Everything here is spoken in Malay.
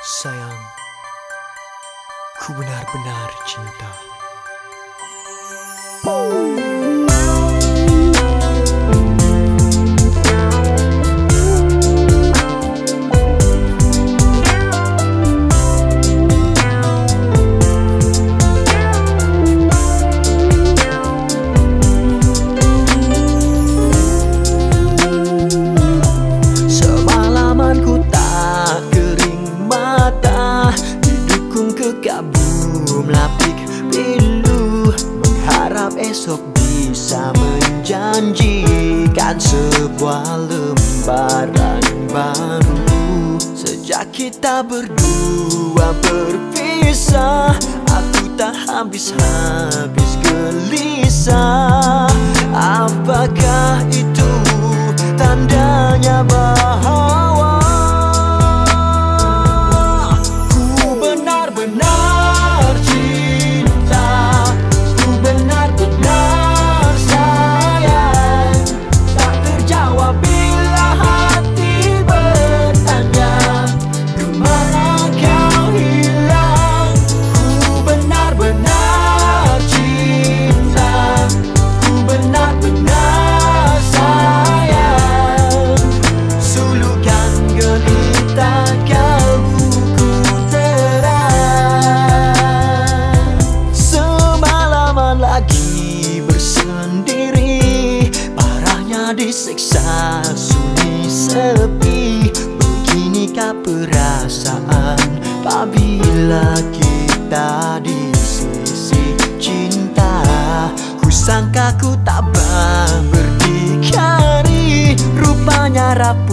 Sayang, ku benar-benar cinta. Semalaman ku tak kering mata, didukung kekabum lapik pilu, mengharap esok bisa menjanjikan sebuah lembaran baru. Sejak kita berdua berpisah, aku tak habis-habis gelisah. Apakah itu tandanya bahwa ku benar-benar cinta, ku benar-benar sayang? Tak terjawab bila hati bertanya, kemana kau hilang? Ku benar-benar cinta, ku benar-benar sayang. Sulukan gelita kalbuku terang. Semalaman lagi bersendiri, parahnya disiksa sunyi sepi. Beginikah perasaan apabila kita di sisi cinta? Kusangka ku tabah berdikari, rupanya rapuh